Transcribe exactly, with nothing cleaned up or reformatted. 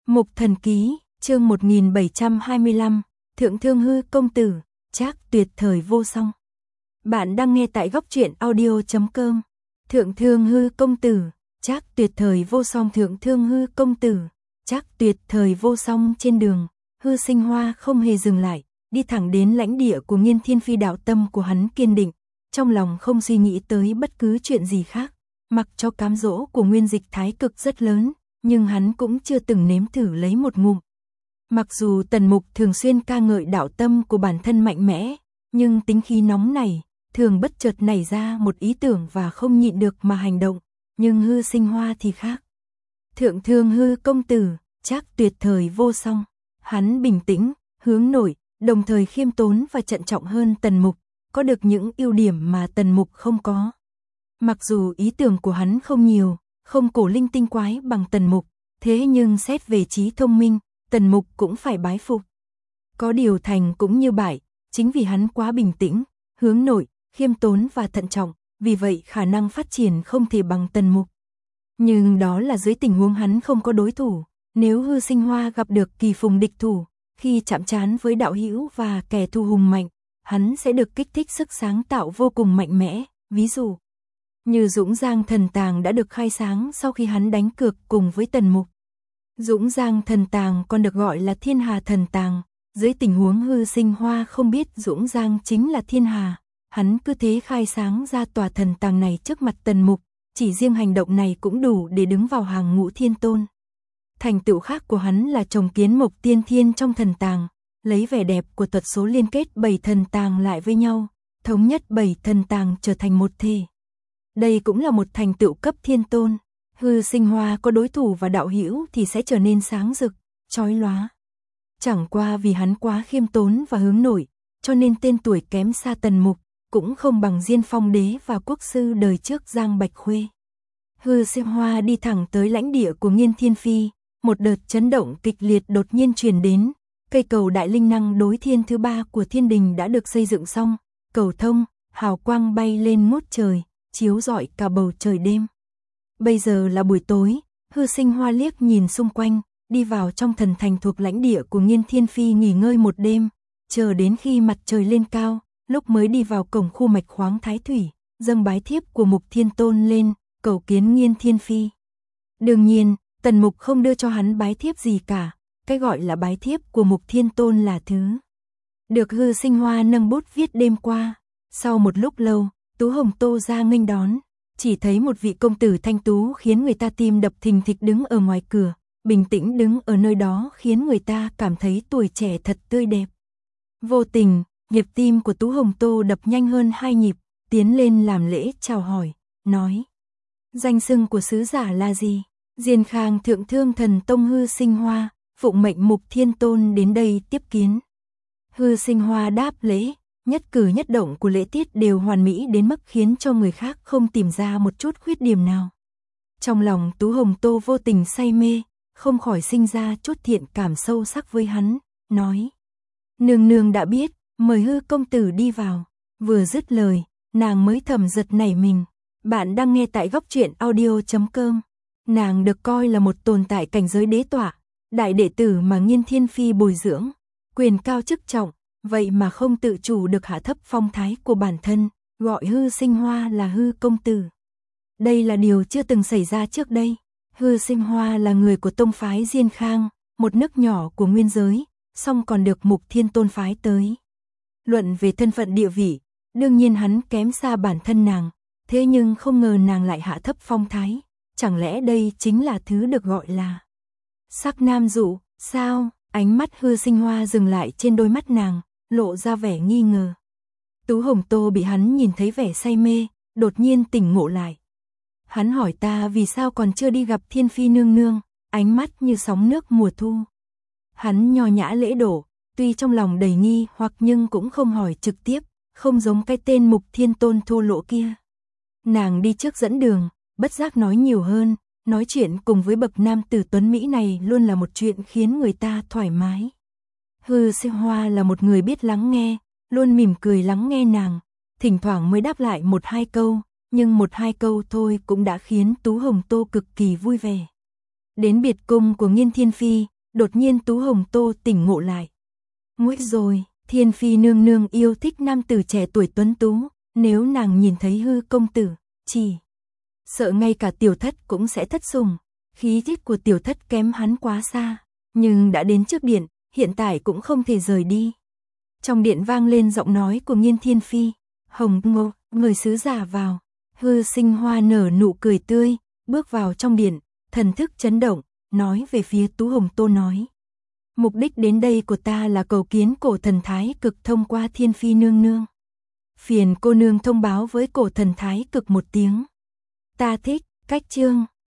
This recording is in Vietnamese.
Mục Thần Ký, chương một nghìn bảy trăm hai mươi lăm, Thượng Thương Hư Công Tử, Trác tuyệt thời vô song. Bạn đang nghe tại góc truyện audio chấm com. Thượng Thương Hư Công Tử, Trác tuyệt thời vô song. Thượng Thương Hư Công Tử, Trác tuyệt thời vô song. Trên đường, Hư Sinh Hoa không hề dừng lại, đi thẳng đến lãnh địa của Nghiên Thiên Phi. Đạo tâm của hắn kiên định, trong lòng không suy nghĩ tới bất cứ chuyện gì khác, mặc cho cám dỗ của Nguyên Dịch Thái Cực rất lớn, nhưng hắn cũng chưa từng nếm thử lấy một ngụm. Mặc dù Tần Mục thường xuyên ca ngợi đạo tâm của bản thân mạnh mẽ, nhưng tính khí nóng này, thường bất chợt nảy ra một ý tưởng và không nhịn được mà hành động, nhưng Hư Sinh Hoa thì khác. Thượng Thương Hư Công Tử, Trác tuyệt thời vô song. Hắn bình tĩnh, hướng nội, đồng thời khiêm tốn và trân trọng hơn Tần Mục, có được những ưu điểm mà Tần Mục không có. Mặc dù ý tưởng của hắn không nhiều, không cổ linh tinh quái bằng Tần Mục, thế nhưng xét về trí thông minh, Tần Mục cũng phải bái phục. Có điều thành cũng như bại, chính vì hắn quá bình tĩnh, hướng nội, khiêm tốn và thận trọng, vì vậy khả năng phát triển không thể bằng Tần Mục. Nhưng đó là dưới tình huống hắn không có đối thủ, nếu Hư Sinh Hoa gặp được kỳ phùng địch thủ, khi chạm trán với đạo hữu và kẻ thù hùng mạnh, hắn sẽ được kích thích sức sáng tạo vô cùng mạnh mẽ, ví dụ như Dũng Giang Thần Tàng đã được khai sáng sau khi hắn đánh cược cùng với Tần Mục. Dũng Giang Thần Tàng còn được gọi là Thiên Hà Thần Tàng, dưới tình huống Hư Sinh Hoa không biết Dũng Giang chính là Thiên Hà, hắn cứ thế khai sáng ra tòa thần tàng này trước mặt Tần Mục, chỉ riêng hành động này cũng đủ để đứng vào hàng ngũ thiên tôn. Thành tựu khác của hắn là trồng kiến mộc tiên thiên trong thần tàng, lấy vẻ đẹp của thuật số liên kết bảy thần tàng lại với nhau, thống nhất bảy thần tàng trở thành một thể. Đây cũng là một thành tựu cấp thiên tôn. Hư Sinh Hoa có đối thủ và đạo hữu thì sẽ trở nên sáng rực, chói lóa. Chẳng qua vì hắn quá khiêm tốn và hướng nội, cho nên tên tuổi kém xa Tần Mục, cũng không bằng Diên Phong Đế và quốc sư đời trước Giang Bạch Khuê. Hư Sinh Hoa đi thẳng tới lãnh địa của Nghiên Thiên Phi, một đợt chấn động kịch liệt đột nhiên truyền đến, cây cầu đại linh năng đối thiên thứ ba của thiên đình đã được xây dựng xong, cầu thông, hào quang bay lên ngút trời, chiếu rọi cả bầu trời đêm. Bây giờ là buổi tối, Hư Sinh Hoa liếc nhìn xung quanh, đi vào trong thần thành thuộc lãnh địa của Nghiên Thiên Phi nghỉ ngơi một đêm, chờ đến khi mặt trời lên cao, lúc mới đi vào cổng khu mạch khoáng Thái Thủy, dâng bái thiếp của Mục Thiên Tôn lên, cầu kiến Nghiên Thiên Phi. Đương nhiên, Tần Mục không đưa cho hắn bái thiếp gì cả, cái gọi là bái thiếp của Mục Thiên Tôn là thứ được Hư Sinh Hoa nâng bút viết đêm qua. Sau một lúc lâu, Tú Hồng Tô ra nghênh đón, chỉ thấy một vị công tử thanh tú khiến người ta tim đập thình thịch đứng ở ngoài cửa, bình tĩnh đứng ở nơi đó khiến người ta cảm thấy tuổi trẻ thật tươi đẹp. Vô tình, nhịp tim của Tú Hồng Tô đập nhanh hơn hai nhịp, tiến lên làm lễ chào hỏi, nói: danh xưng của sứ giả là gì? Diên Khang Thượng Thương Thần Tông Hư Sinh Hoa, phụng mệnh Mục Thiên Tôn đến đây tiếp kiến. Hư Sinh Hoa đáp lễ, nhất cử nhất động của lễ tiết đều hoàn mỹ đến mức khiến cho người khác không tìm ra một chút khuyết điểm nào. Trong lòng Tú Hồng Tô vô tình say mê, không khỏi sinh ra chút thiện cảm sâu sắc với hắn, nói: nương nương đã biết, mời Hư công tử đi vào. Vừa dứt lời, nàng mới thầm giật nảy mình. Bạn đang nghe tại góc truyện audio chấm com. Nàng được coi là một tồn tại cảnh giới đế tọa, đại đệ tử mà Nghiên Thiên Phi bồi dưỡng, quyền cao chức trọng, vậy mà không tự chủ được hạ thấp phong thái của bản thân, gọi Hư Sinh Hoa là Hư công tử. Đây là điều chưa từng xảy ra trước đây. Hư Sinh Hoa là người của tông phái Diên Khang, một nước nhỏ của nguyên giới, song còn được Mục Thiên Tôn phái tới. Luận về thân phận địa vị, đương nhiên hắn kém xa bản thân nàng, thế nhưng không ngờ nàng lại hạ thấp phong thái, chẳng lẽ đây chính là thứ được gọi là sắc nam dụ, sao? Ánh mắt Hư Sinh Hoa dừng lại trên đôi mắt nàng, lộ ra vẻ nghi ngờ. Tú Hồng Tô bị hắn nhìn thấy vẻ say mê, đột nhiên tỉnh ngộ lại. Hắn hỏi ta vì sao còn chưa đi gặp Thiên Phi nương nương, ánh mắt như sóng nước mùa thu. Hắn nho nhã lễ độ, tuy trong lòng đầy nghi hoặc nhưng cũng không hỏi trực tiếp, không giống cái tên Mục Thiên Tôn thô lỗ kia. Nàng đi trước dẫn đường, bất giác nói nhiều hơn, nói chuyện cùng với bậc nam tử tuấn Mỹ này luôn là một chuyện khiến người ta thoải mái. Hư Sinh Hoa là một người biết lắng nghe, luôn mỉm cười lắng nghe nàng, thỉnh thoảng mới đáp lại một hai câu, nhưng một hai câu thôi cũng đã khiến Tú Hồng Tô cực kỳ vui vẻ. Đến biệt cung của Nghiên Thiên Phi, đột nhiên Tú Hồng Tô tỉnh ngộ lại. Nguy rồi, Thiên Phi nương nương yêu thích nam tử trẻ tuổi tuấn tú, nếu nàng nhìn thấy hư công tử, chỉ sợ ngay cả tiểu thất cũng sẽ thất sủng, khí chất của tiểu thất kém hắn quá xa, nhưng đã đến trước điện, hiện tại cũng không thể rời đi. Trong điện vang lên giọng nói của Nghiên Thiên Phi, Hồng Ngô, người sứ giả vào, hư sinh hoa nở nụ cười tươi, bước vào trong điện, thần thức chấn động, nói về phía Tú Hồng Tô nói. Mục đích đến đây của ta là cầu kiến cổ thần thái cực thông qua Thiên Phi nương nương. Phiền cô nương thông báo với cổ thần thái cực một tiếng. Ta thích, cách chương.